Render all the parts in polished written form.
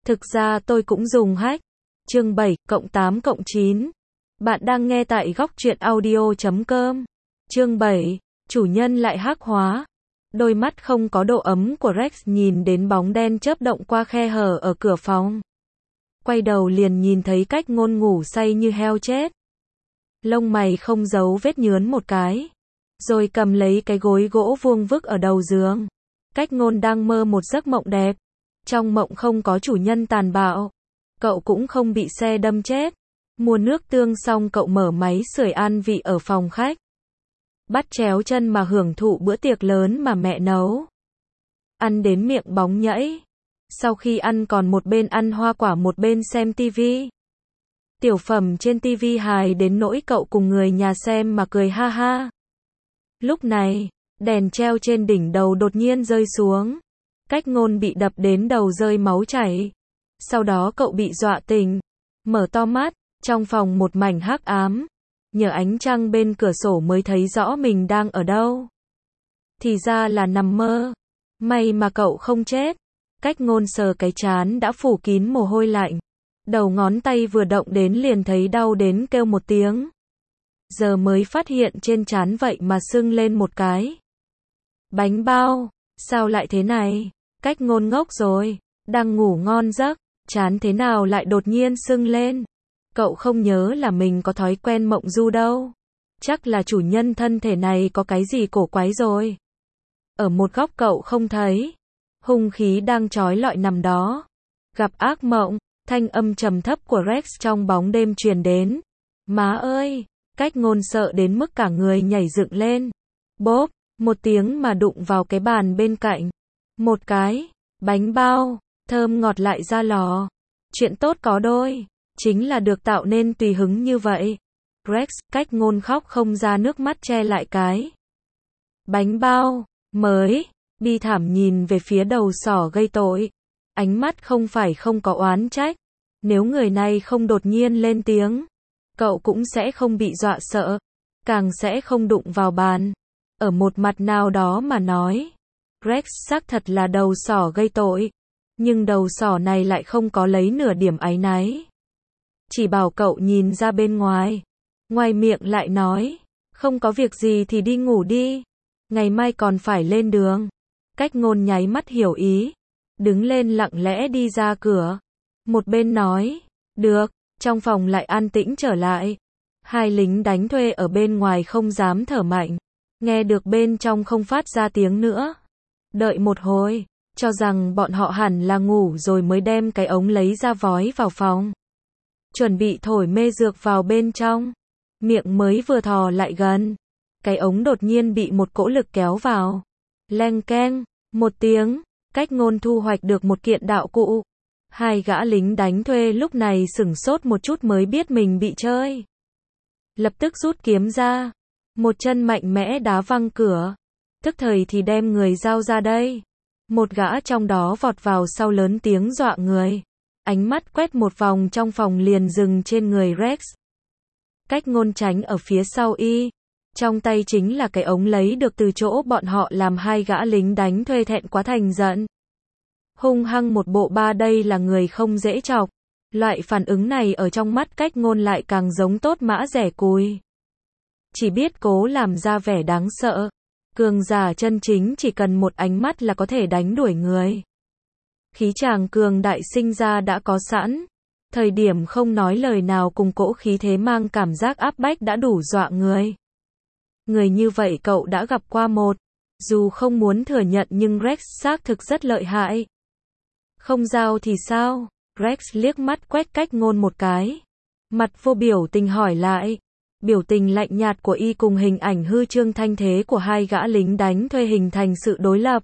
Thực ra tôi cũng dùng hack. Chương 7+8+9. Bạn đang nghe tại góc truyện audio.com. Chương 7. Chủ nhân lại hack hóa. Đôi mắt không có độ ấm của Rex nhìn đến bóng đen chớp động qua khe hở ở cửa phòng. Quay đầu liền nhìn thấy Cách Ngôn ngủ say như heo chết. Lông mày không giấu vết nhướn một cái. Rồi cầm lấy cái gối gỗ vuông vức ở đầu giường. Cách Ngôn đang mơ một giấc mộng đẹp. Trong mộng không có chủ nhân tàn bạo. Cậu cũng không bị xe đâm chết. Mua nước tương xong cậu mở máy sưởi an vị ở phòng khách. Bắt chéo chân mà hưởng thụ bữa tiệc lớn mà mẹ nấu. Ăn đến miệng bóng nhẫy. Sau khi ăn còn một bên ăn hoa quả một bên xem tivi. Tiểu phẩm trên tivi hài đến nỗi cậu cùng người nhà xem mà cười ha ha. Lúc này, đèn treo trên đỉnh đầu đột nhiên rơi xuống. Cách Ngôn bị đập đến đầu rơi máu chảy. Sau đó cậu bị dọa tỉnh. Mở to mắt, trong phòng một mảnh hắc ám. Nhờ ánh trăng bên cửa sổ mới thấy rõ mình đang ở đâu. Thì ra là nằm mơ. May mà cậu không chết. Cách Ngôn sờ cái trán đã phủ kín mồ hôi lạnh. Đầu ngón tay vừa động đến liền thấy đau đến kêu một tiếng. Giờ mới phát hiện trên trán vậy mà sưng lên một cái. Bánh bao, sao lại thế này? Cách Ngôn ngốc rồi, đang ngủ ngon giấc, trán thế nào lại đột nhiên sưng lên? Cậu không nhớ là mình có thói quen mộng du đâu. Chắc là chủ nhân thân thể này có cái gì cổ quái rồi. Ở một góc cậu không thấy. Hung khí đang trói lọi nằm đó. Gặp ác mộng, thanh âm trầm thấp của Rex trong bóng đêm truyền đến. Má ơi! Cách Ngôn sợ đến mức cả người nhảy dựng lên. Bốp! Một tiếng mà đụng vào cái bàn bên cạnh. Một cái bánh bao, thơm ngọt lại ra lò. Chuyện tốt có đôi, chính là được tạo nên tùy hứng như vậy. Rex, Cách Ngôn khóc không ra nước mắt che lại cái bánh bao mới, bi thảm nhìn về phía đầu sỏ gây tội. Ánh mắt không phải không có oán trách. Nếu người này không đột nhiên lên tiếng, cậu cũng sẽ không bị dọa sợ, càng sẽ không đụng vào bàn. Ở một mặt nào đó mà nói, Rex xác thật là đầu sỏ gây tội, nhưng đầu sỏ này lại không có lấy nửa điểm áy náy. Chỉ bảo cậu nhìn ra bên ngoài, ngoài miệng lại nói, không có việc gì thì đi ngủ đi, ngày mai còn phải lên đường. Cách Ngôn nháy mắt hiểu ý, đứng lên lặng lẽ đi ra cửa, một bên nói, được, trong phòng lại an tĩnh trở lại. Hai lính đánh thuê ở bên ngoài không dám thở mạnh, nghe được bên trong không phát ra tiếng nữa. Đợi một hồi, cho rằng bọn họ hẳn là ngủ rồi mới đem cái ống lấy ra vói vào phòng. Chuẩn bị thổi mê dược vào bên trong. Miệng mới vừa thò lại gần, cái ống đột nhiên bị một cỗ lực kéo vào. Leng keng, một tiếng, Cách Ngôn thu hoạch được một kiện đạo cụ. Hai gã lính đánh thuê lúc này sửng sốt một chút mới biết mình bị chơi. Lập tức rút kiếm ra, một chân mạnh mẽ đá văng cửa. Tức thời thì đem người giao ra đây. Một gã trong đó vọt vào sau lớn tiếng dọa người. Ánh mắt quét một vòng trong phòng liền dừng trên người Rex. Cách Ngôn tránh ở phía sau y. Trong tay chính là cái ống lấy được từ chỗ bọn họ làm hai gã lính đánh thuê thẹn quá thành giận. Hung hăng một bộ ba đây là người không dễ chọc. Loại phản ứng này ở trong mắt Cách Ngôn lại càng giống tốt mã rẻ cùi. Chỉ biết cố làm ra vẻ đáng sợ. Cường giả chân chính chỉ cần một ánh mắt là có thể đánh đuổi người. Khí chàng cường đại sinh ra đã có sẵn. Thời điểm không nói lời nào cùng cỗ khí thế mang cảm giác áp bách đã đủ dọa người. Người như vậy cậu đã gặp qua một. Dù không muốn thừa nhận nhưng Rex xác thực rất lợi hại. Không giao thì sao? Rex liếc mắt quét Cách Ngôn một cái. Mặt vô biểu tình hỏi lại. Biểu tình lạnh nhạt của y cùng hình ảnh hư trương thanh thế của hai gã lính đánh thuê hình thành sự đối lập.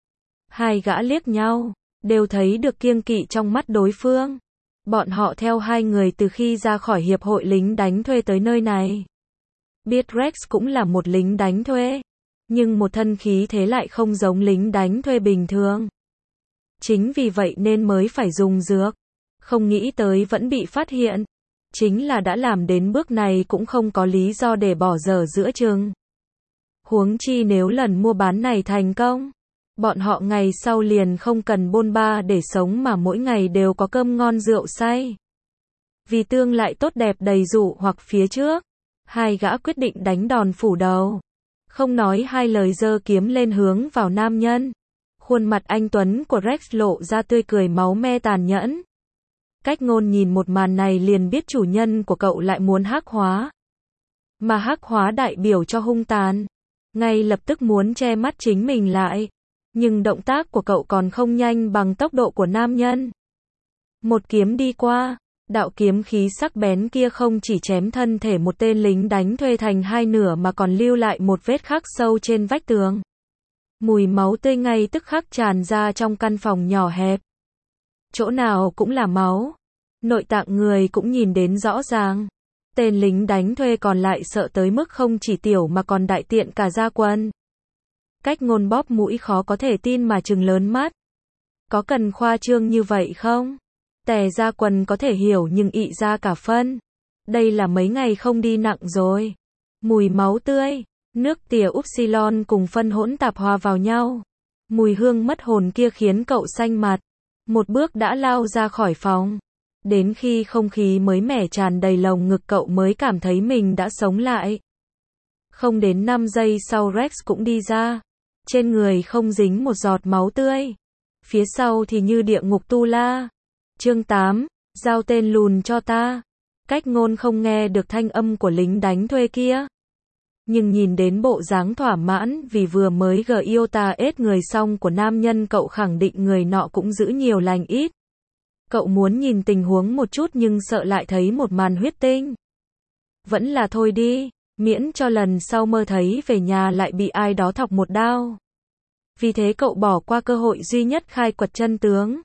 Hai gã liếc nhau, đều thấy được kiêng kỵ trong mắt đối phương. Bọn họ theo hai người từ khi ra khỏi hiệp hội lính đánh thuê tới nơi này. Biết Rex cũng là một lính đánh thuê, nhưng một thân khí thế lại không giống lính đánh thuê bình thường. Chính vì vậy nên mới phải dùng dược. Không nghĩ tới vẫn bị phát hiện. Chính là đã làm đến bước này cũng không có lý do để bỏ dở giữa chừng. Huống chi nếu lần mua bán này thành công, Bọn họ ngày sau liền không cần bôn ba để sống mà mỗi ngày đều có cơm ngon rượu say. Vì tương lại tốt đẹp đầy dụ hoặc phía trước, hai gã quyết định đánh đòn phủ đầu. Không nói hai lời giơ kiếm lên hướng vào nam nhân. Khuôn mặt anh tuấn của Rex lộ ra tươi cười máu me tàn nhẫn. Cách Ngôn nhìn một màn này liền biết chủ nhân của cậu lại muốn hắc hóa. Mà hắc hóa đại biểu cho hung tàn. Ngay lập tức muốn che mắt chính mình lại. Nhưng động tác của cậu còn không nhanh bằng tốc độ của nam nhân. Một kiếm đi qua, đạo kiếm khí sắc bén kia không chỉ chém thân thể một tên lính đánh thuê thành hai nửa mà còn lưu lại một vết khắc sâu trên vách tường. Mùi máu tươi ngay tức khắc tràn ra trong căn phòng nhỏ hẹp. Chỗ nào cũng là máu. Nội tạng người cũng nhìn đến rõ ràng. Tên lính đánh thuê còn lại sợ tới mức không chỉ tiểu mà còn đại tiện cả da quần. Cách Ngôn bóp mũi khó có thể tin mà trừng lớn mắt. Có cần khoa trương như vậy không? Tè da quần có thể hiểu nhưng ị ra cả phân. Đây là mấy ngày không đi nặng rồi. Mùi máu tươi, nước tỉa upsilon cùng phân hỗn tạp hòa vào nhau. Mùi hương mất hồn kia khiến cậu xanh mặt. Một bước đã lao ra khỏi phòng. Đến khi không khí mới mẻ tràn đầy lồng ngực cậu mới cảm thấy mình đã sống lại. Không đến 5 giây sau Rex cũng đi ra. Trên người không dính một giọt máu tươi. Phía sau thì như địa ngục tu la. Chương 8, giao tên lùn cho ta. Cách Ngôn không nghe được thanh âm của lính đánh thuê kia. Nhưng nhìn đến bộ dáng thỏa mãn vì vừa mới Giota ết người xong của nam nhân cậu khẳng định người nọ cũng giữ nhiều lành ít. Cậu muốn nhìn tình huống một chút nhưng sợ lại thấy một màn huyết tinh. Vẫn là thôi đi, miễn cho lần sau mơ thấy về nhà lại bị ai đó thọc một đao. Vì thế cậu bỏ qua cơ hội duy nhất khai quật chân tướng.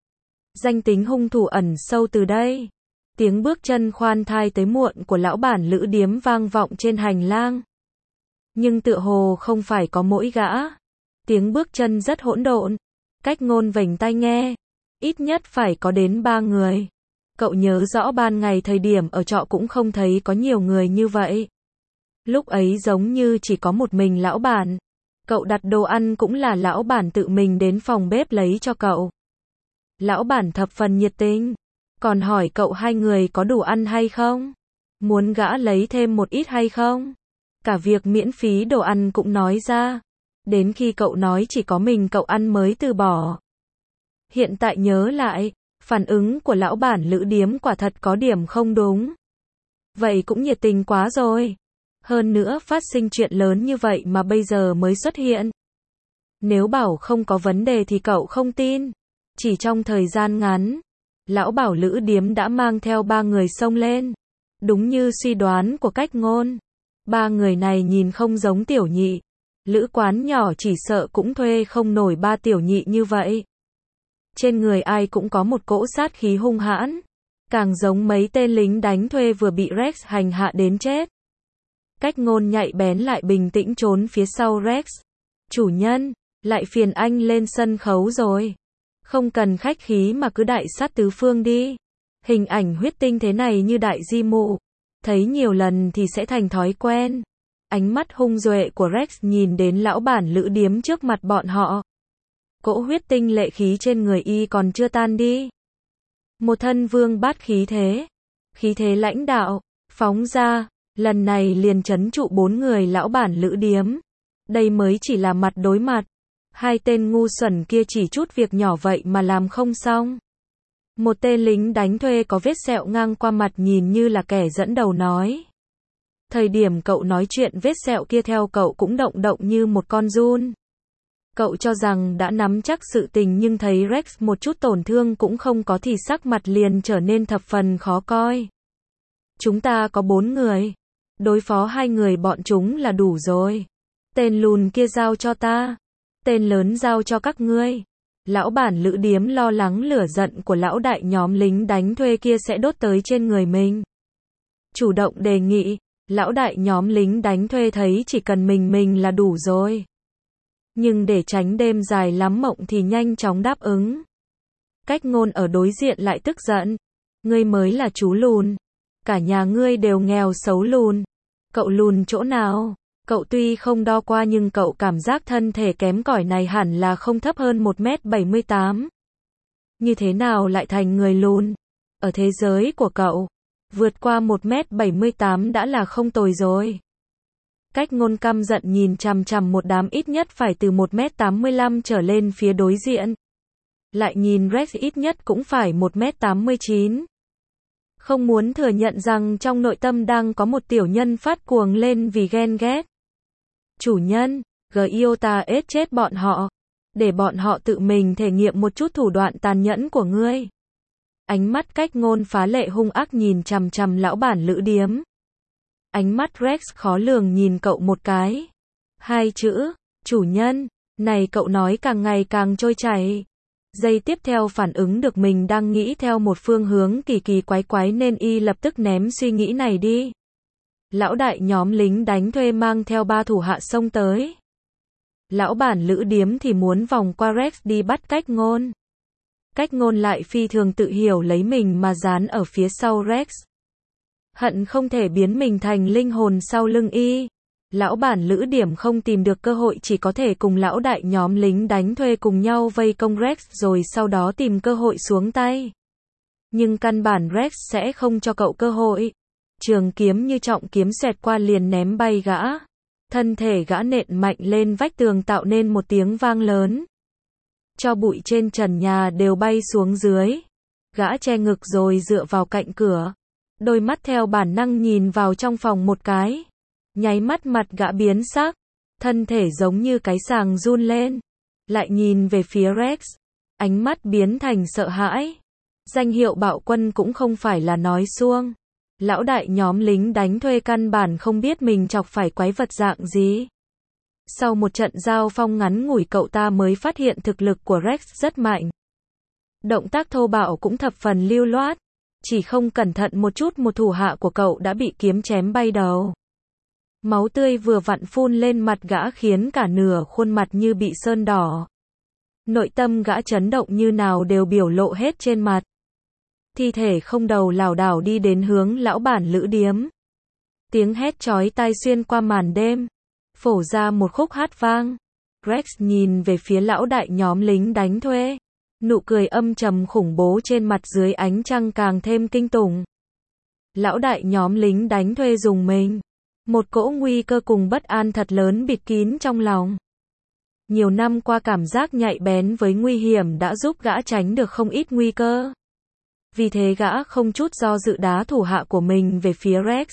Danh tính hung thủ ẩn sâu từ đây. Tiếng bước chân khoan thai tới muộn của lão bản lữ điếm vang vọng trên hành lang. Nhưng tựa hồ không phải có mỗi gã. Tiếng bước chân rất hỗn độn. Cách Ngôn vểnh tai nghe. Ít nhất phải có đến 3 người. Cậu nhớ rõ ban ngày thời điểm ở trọ cũng không thấy có nhiều người như vậy. Lúc ấy giống như chỉ có một mình lão bản. Cậu đặt đồ ăn cũng là lão bản tự mình đến phòng bếp lấy cho cậu. Lão bản thập phần nhiệt tình. Còn hỏi cậu hai người có đủ ăn hay không? Muốn gã lấy thêm một ít hay không? Cả việc miễn phí đồ ăn cũng nói ra. Đến khi cậu nói chỉ có mình cậu ăn mới từ bỏ. Hiện tại nhớ lại, phản ứng của lão bản lữ điếm quả thật có điểm không đúng. Vậy cũng nhiệt tình quá rồi. Hơn nữa phát sinh chuyện lớn như vậy mà bây giờ mới xuất hiện. Nếu bảo không có vấn đề thì cậu không tin. Chỉ trong thời gian ngắn, lão bảo lữ điếm đã mang theo 3 người xông lên. Đúng như suy đoán của Cách Ngôn. 3 người này nhìn không giống tiểu nhị. Lữ quán nhỏ chỉ sợ cũng thuê không nổi 3 tiểu nhị như vậy. Trên người ai cũng có một cỗ sát khí hung hãn. Càng giống mấy tên lính đánh thuê vừa bị Rex hành hạ đến chết. Cách Ngôn nhạy bén lại bình tĩnh trốn phía sau Rex. Chủ nhân, lại phiền anh lên sân khấu rồi. Không cần khách khí mà cứ đại sát tứ phương đi. Hình ảnh huyết tinh thế này như đại di mụ. Thấy nhiều lần thì sẽ thành thói quen. Ánh mắt hung duệ của Rex nhìn đến lão bản lữ điếm trước mặt bọn họ. Cỗ huyết tinh lệ khí trên người y còn chưa tan đi. Một thân vương bát khí thế. Khí thế lãnh đạo, phóng ra, lần này liền trấn trụ 4 người lão bản lữ điếm. Đây mới chỉ là mặt đối mặt. Hai tên ngu xuẩn kia chỉ chút việc nhỏ vậy mà làm không xong. Một tên lính đánh thuê có vết sẹo ngang qua mặt nhìn như là kẻ dẫn đầu nói. Thời điểm cậu nói chuyện vết sẹo kia theo cậu cũng động động như một con giun. Cậu cho rằng đã nắm chắc sự tình nhưng thấy Rex một chút tổn thương cũng không có thì sắc mặt liền trở nên thập phần khó coi. Chúng ta có 4 người. Đối phó 2 người bọn chúng là đủ rồi. Tên lùn kia giao cho ta. Tên lớn giao cho các ngươi. Lão bản lữ điếm lo lắng lửa giận của lão đại nhóm lính đánh thuê kia sẽ đốt tới trên người mình. Chủ động đề nghị. Lão đại nhóm lính đánh thuê thấy chỉ cần mình là đủ rồi. Nhưng để tránh đêm dài lắm mộng thì nhanh chóng đáp ứng. Cách Ngôn ở đối diện lại tức giận. Ngươi mới là chú lùn. Cả nhà ngươi đều nghèo xấu lùn. Cậu lùn chỗ nào? Cậu tuy không đo qua nhưng cậu cảm giác thân thể kém cỏi này hẳn là không thấp hơn 1m78. Như thế nào lại thành người lùn? Ở thế giới của cậu, vượt qua 1m78 đã là không tồi rồi. Cách Ngôn căm giận nhìn chằm chằm một đám ít nhất phải từ 1m85 trở lên phía đối diện. Lại nhìn Rex ít nhất cũng phải 1m89. Không muốn thừa nhận rằng trong nội tâm đang có một tiểu nhân phát cuồng lên vì ghen ghét. Chủ nhân, Gyota ết chết bọn họ. Để bọn họ tự mình thể nghiệm một chút thủ đoạn tàn nhẫn của ngươi. Ánh mắt Cách Ngôn phá lệ hung ác nhìn chằm chằm lão bản lữ điếm. Ánh mắt Rex khó lường nhìn cậu một cái. Hai chữ, chủ nhân, này cậu nói càng ngày càng trôi chảy. Giây tiếp theo phản ứng được mình đang nghĩ theo một phương hướng kỳ kỳ quái quái nên y lập tức ném suy nghĩ này đi. Lão đại nhóm lính đánh thuê mang theo 3 thủ hạ xông tới. Lão bản lữ điếm thì muốn vòng qua Rex đi bắt Cách Ngôn. Cách Ngôn lại phi thường tự hiểu lấy mình mà dán ở phía sau Rex. Hận không thể biến mình thành linh hồn sau lưng y. Lão bản lữ điểm không tìm được cơ hội chỉ có thể cùng lão đại nhóm lính đánh thuê cùng nhau vây công Rex rồi sau đó tìm cơ hội xuống tay. Nhưng căn bản Rex sẽ không cho cậu cơ hội. Trường kiếm như trọng kiếm xẹt qua liền ném bay gã. Thân thể gã nện mạnh lên vách tường tạo nên một tiếng vang lớn. Tro bụi trên trần nhà đều bay xuống dưới. Gã che ngực rồi dựa vào cạnh cửa. Đôi mắt theo bản năng nhìn vào trong phòng một cái. Nháy mắt mặt gã biến sắc. Thân thể giống như cái sàng run lên. Lại nhìn về phía Rex. Ánh mắt biến thành sợ hãi. Danh hiệu bạo quân cũng không phải là nói suông. Lão đại nhóm lính đánh thuê căn bản không biết mình chọc phải quái vật dạng gì. Sau một trận giao phong ngắn ngủi cậu ta mới phát hiện thực lực của Rex rất mạnh. Động tác thô bạo cũng thập phần lưu loát. Chỉ không cẩn thận một chút một thủ hạ của cậu đã bị kiếm chém bay đầu. Máu tươi vừa vặn phun lên mặt gã khiến cả nửa khuôn mặt như bị sơn đỏ. Nội tâm gã chấn động như nào đều biểu lộ hết trên mặt. Thi thể không đầu lảo đảo đi đến hướng lão bản lữ điếm. Tiếng hét chói tai xuyên qua màn đêm. Phổ ra một khúc hát vang. Rex nhìn về phía lão đại nhóm lính đánh thuê. Nụ cười âm trầm khủng bố trên mặt dưới ánh trăng càng thêm kinh tủng. Lão đại nhóm lính đánh thuê rùng mình. Một cỗ nguy cơ cùng bất an thật lớn bịt kín trong lòng. Nhiều năm qua cảm giác nhạy bén với nguy hiểm đã giúp gã tránh được không ít nguy cơ. Vì thế gã không chút do dự đá thủ hạ của mình về phía Rex.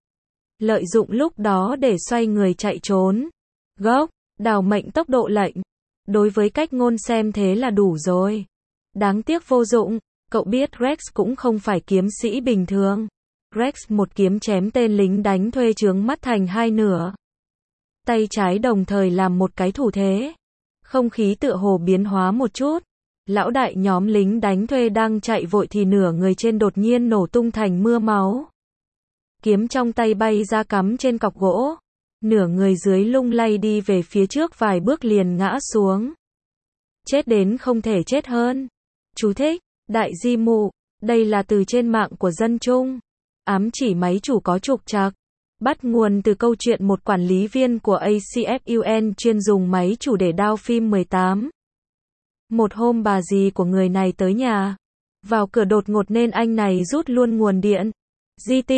Lợi dụng lúc đó để xoay người chạy trốn. Gốc, đào mệnh tốc độ lệnh. Đối với Cách Ngôn xem thế là đủ rồi. Đáng tiếc vô dụng, cậu biết Rex cũng không phải kiếm sĩ bình thường. Rex một kiếm chém tên lính đánh thuê trướng mắt thành hai nửa. Tay trái đồng thời làm một cái thủ thế. Không khí tựa hồ biến hóa một chút. Lão đại nhóm lính đánh thuê đang chạy vội thì nửa người trên đột nhiên nổ tung thành mưa máu. Kiếm trong tay bay ra cắm trên cọc gỗ. Nửa người dưới lung lay đi về phía trước vài bước liền ngã xuống. Chết đến không thể chết hơn. Chú thích, đại di mụ, đây là từ trên mạng của dân Trung. Ám chỉ máy chủ có trục trặc. Bắt nguồn từ câu chuyện một quản lý viên của ACFUN chuyên dùng máy chủ để đao phim 18. Một hôm bà dì của người này tới nhà. Vào cửa đột ngột nên anh này rút luôn nguồn điện. GT,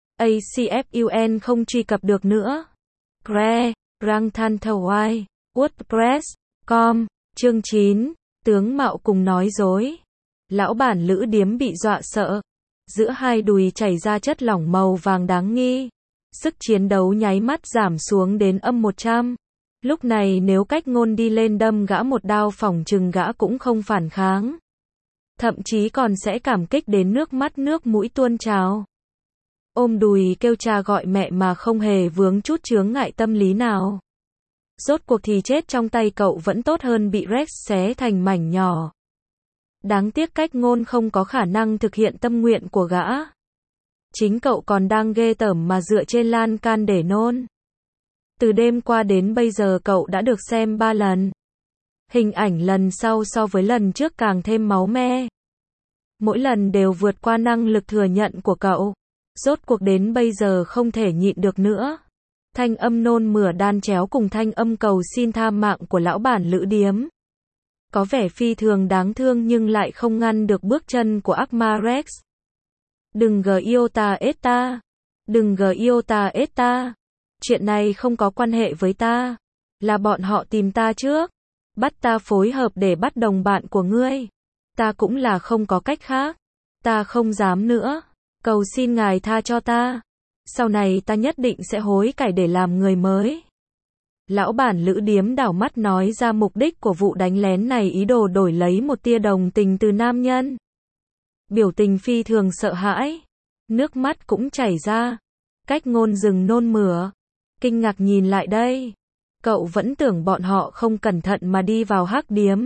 ACFUN không truy cập được nữa. Gre, Rang Than Thawai, WordPress.com, chương 9, tướng mạo cùng nói dối. Lão bản lữ điếm bị dọa sợ. Giữa hai đùi chảy ra chất lỏng màu vàng đáng nghi. Sức chiến đấu nháy mắt giảm xuống đến âm 100. Lúc này nếu Cách Ngôn đi lên đâm gã một đao phỏng chừng gã cũng không phản kháng. Thậm chí còn sẽ cảm kích đến nước mắt nước mũi tuôn trào. Ôm đùi kêu cha gọi mẹ mà không hề vướng chút chướng ngại tâm lý nào. Rốt cuộc thì chết trong tay cậu vẫn tốt hơn bị Rex xé thành mảnh nhỏ. Đáng tiếc Cách Ngôn không có khả năng thực hiện tâm nguyện của gã. Chính cậu còn đang ghê tởm mà dựa trên lan can để nôn. Từ đêm qua đến bây giờ cậu đã được xem 3 lần. Hình ảnh lần sau so với lần trước càng thêm máu me. Mỗi lần đều vượt qua năng lực thừa nhận của cậu. Rốt cuộc đến bây giờ không thể nhịn được nữa. Thanh âm nôn mửa đan chéo cùng thanh âm cầu xin tha mạng của lão bản lữ điếm. Có vẻ phi thường đáng thương nhưng lại không ngăn được bước chân của ác ma Rex. Đừng giota esta. Đừng giota esta. Chuyện này không có quan hệ với ta. Là bọn họ tìm ta trước. Bắt ta phối hợp để bắt đồng bạn của ngươi. Ta cũng là không có cách khác. Ta không dám nữa. Cầu xin ngài tha cho ta. Sau này ta nhất định sẽ hối cải để làm người mới. Lão bản lữ điếm đảo mắt nói ra mục đích của vụ đánh lén này, ý đồ đổi lấy một tia đồng tình từ nam nhân. Biểu tình phi thường sợ hãi. Nước mắt cũng chảy ra. Cách ngôn dừng nôn mửa. Kinh ngạc nhìn lại đây. Cậu vẫn tưởng bọn họ không cẩn thận mà đi vào hắc điếm.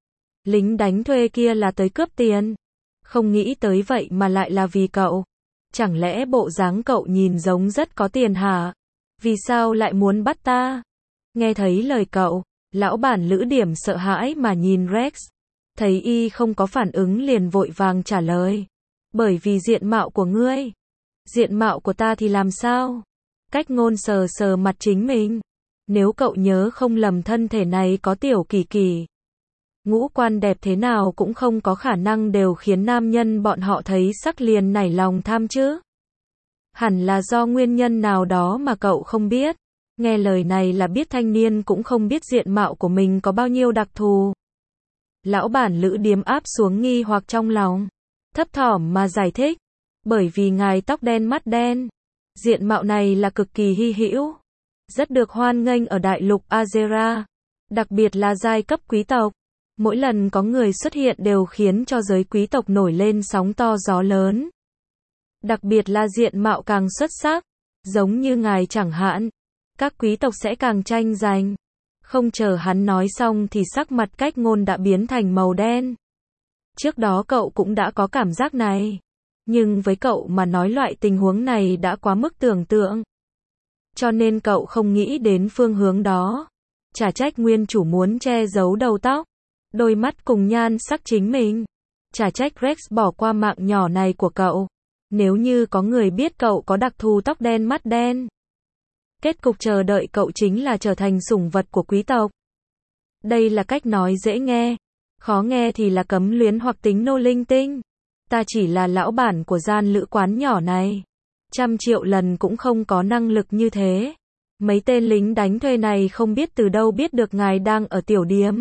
Lính đánh thuê kia là tới cướp tiền. Không nghĩ tới vậy mà lại là vì cậu. Chẳng lẽ bộ dáng cậu nhìn giống rất có tiền hả? Vì sao lại muốn bắt ta? Nghe thấy lời cậu, lão bản lữ điểm sợ hãi mà nhìn Rex. Thấy y không có phản ứng liền vội vàng trả lời. Bởi vì diện mạo của ngươi. Diện mạo của ta thì làm sao? Cách ngôn sờ sờ mặt chính mình. Nếu cậu nhớ không lầm thân thể này có tiểu kỳ kỳ. Ngũ quan đẹp thế nào cũng không có khả năng đều khiến nam nhân bọn họ thấy sắc liền nảy lòng tham chứ. Hẳn là do nguyên nhân nào đó mà cậu không biết. Nghe lời này là biết thanh niên cũng không biết diện mạo của mình có bao nhiêu đặc thù. Lão bản lữ điếm áp xuống nghi hoặc trong lòng. Thấp thỏm mà giải thích. Bởi vì ngài tóc đen mắt đen. Diện mạo này là cực kỳ hy hữu. Rất được hoan nghênh ở đại lục Azera. Đặc biệt là giai cấp quý tộc. Mỗi lần có người xuất hiện đều khiến cho giới quý tộc nổi lên sóng to gió lớn. Đặc biệt là diện mạo càng xuất sắc. Giống như ngài chẳng hạn. Các quý tộc sẽ càng tranh giành. Không chờ hắn nói xong thì sắc mặt cách ngôn đã biến thành màu đen. Trước đó cậu cũng đã có cảm giác này. Nhưng với cậu mà nói loại tình huống này đã quá mức tưởng tượng. Cho nên cậu không nghĩ đến phương hướng đó. Chả trách nguyên chủ muốn che giấu đầu tóc. Đôi mắt cùng nhan sắc chính mình. Chả trách Rex bỏ qua mạng nhỏ này của cậu. Nếu như có người biết cậu có đặc thù tóc đen mắt đen. Kết cục chờ đợi cậu chính là trở thành sủng vật của quý tộc. Đây là cách nói dễ nghe. Khó nghe thì là cấm luyến hoặc tính nô linh tinh. Ta chỉ là lão bản của gian lữ quán nhỏ này. 100 triệu lần cũng không có năng lực như thế. Mấy tên lính đánh thuê này không biết từ đâu biết được ngài đang ở tiểu điếm.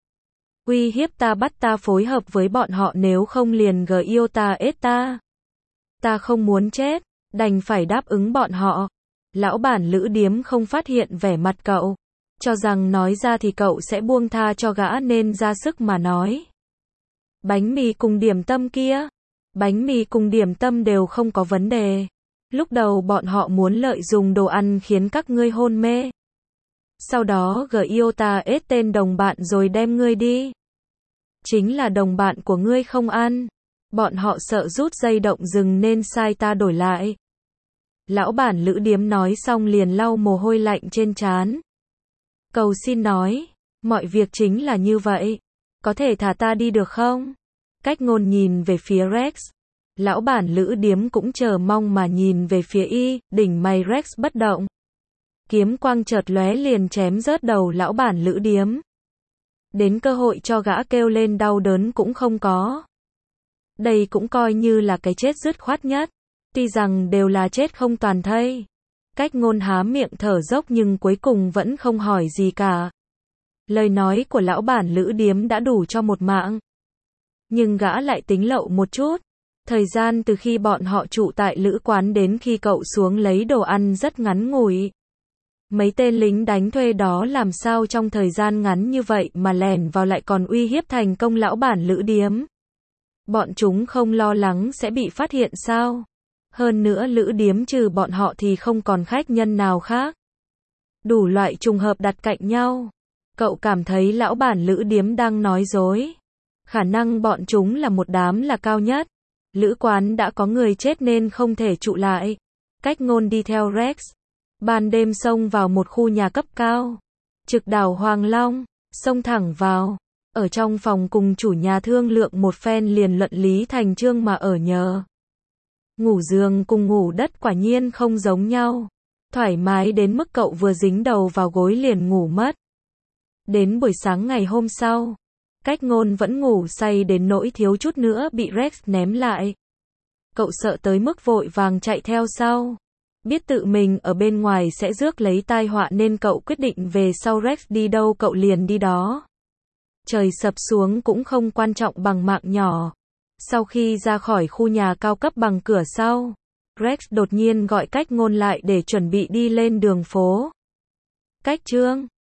Uy hiếp ta bắt ta phối hợp với bọn họ nếu không liền giota esta. Ta không muốn chết, đành phải đáp ứng bọn họ. Lão bản lữ điếm không phát hiện vẻ mặt cậu. Cho rằng nói ra thì cậu sẽ buông tha cho gã nên ra sức mà nói. Bánh mì cùng điểm tâm kia. Bánh mì cùng điểm tâm đều không có vấn đề. Lúc đầu bọn họ muốn lợi dụng đồ ăn khiến các ngươi hôn mê. Sau đó giota ết tên đồng bạn rồi đem ngươi đi. Chính là đồng bạn của ngươi không ăn. Bọn họ sợ rút dây động rừng nên sai ta đổi lại. Lão bản lữ điếm nói xong liền lau mồ hôi lạnh trên trán. Cầu xin nói, mọi việc chính là như vậy. Có thể thả ta đi được không? Cách ngôn nhìn về phía Rex. Lão bản lữ điếm cũng chờ mong mà nhìn về phía y, đỉnh mày Rex bất động. Kiếm quang chợt lóe liền chém rớt đầu lão bản lữ điếm. Đến cơ hội cho gã kêu lên đau đớn cũng không có. Đây cũng coi như là cái chết dứt khoát nhất. Tuy rằng đều là chết không toàn thây. Cách ngôn há miệng thở dốc nhưng cuối cùng vẫn không hỏi gì cả. Lời nói của lão bản lữ điếm đã đủ cho một mạng. Nhưng gã lại tính lậu một chút. Thời gian từ khi bọn họ trụ tại lữ quán đến khi cậu xuống lấy đồ ăn rất ngắn ngủi. Mấy tên lính đánh thuê đó làm sao trong thời gian ngắn như vậy mà lẻn vào lại còn uy hiếp thành công lão bản lữ điếm. Bọn chúng không lo lắng sẽ bị phát hiện sao? Hơn nữa lữ điếm trừ bọn họ thì không còn khách nhân nào khác. Đủ loại trùng hợp đặt cạnh nhau. Cậu cảm thấy lão bản lữ điếm đang nói dối. Khả năng bọn chúng là một đám là cao nhất. Lữ quán đã có người chết nên không thể trụ lại. Cách ngôn đi theo Rex. Ban đêm xông vào một khu nhà cấp cao. Trực đảo Hoàng Long. Xông thẳng vào. Ở trong phòng cùng chủ nhà thương lượng một phen liền luận lý thành chương mà ở nhờ. Ngủ giường cùng ngủ đất quả nhiên không giống nhau. thoải mái đến mức cậu vừa dính đầu vào gối liền ngủ mất. Đến buổi sáng ngày hôm sau, Cách Ngôn vẫn ngủ say đến nỗi thiếu chút nữa bị Rex ném lại. Cậu sợ tới mức vội vàng chạy theo sau. Biết tự mình ở bên ngoài sẽ rước lấy tai họa nên cậu quyết định về sau Rex đi đâu cậu liền đi đó. Trời sập xuống cũng không quan trọng bằng mạng nhỏ. Sau khi ra khỏi khu nhà cao cấp bằng cửa sau, Rex đột nhiên gọi Cách Ngôn lại để chuẩn bị đi lên đường phố. Cách Trương,